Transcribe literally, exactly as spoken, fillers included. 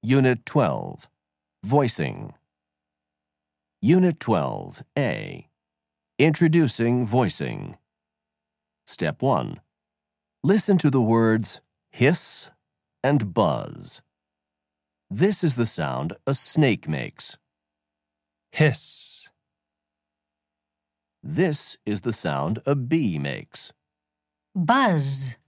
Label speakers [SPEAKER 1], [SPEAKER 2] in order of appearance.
[SPEAKER 1] Unit twelve, Voicing. Unit twelve, A. Introducing voicing. Step one. Listen to the words hiss and buzz. This is the sound a snake makes.
[SPEAKER 2] Hiss.
[SPEAKER 1] This is the sound a bee makes.
[SPEAKER 3] Buzz.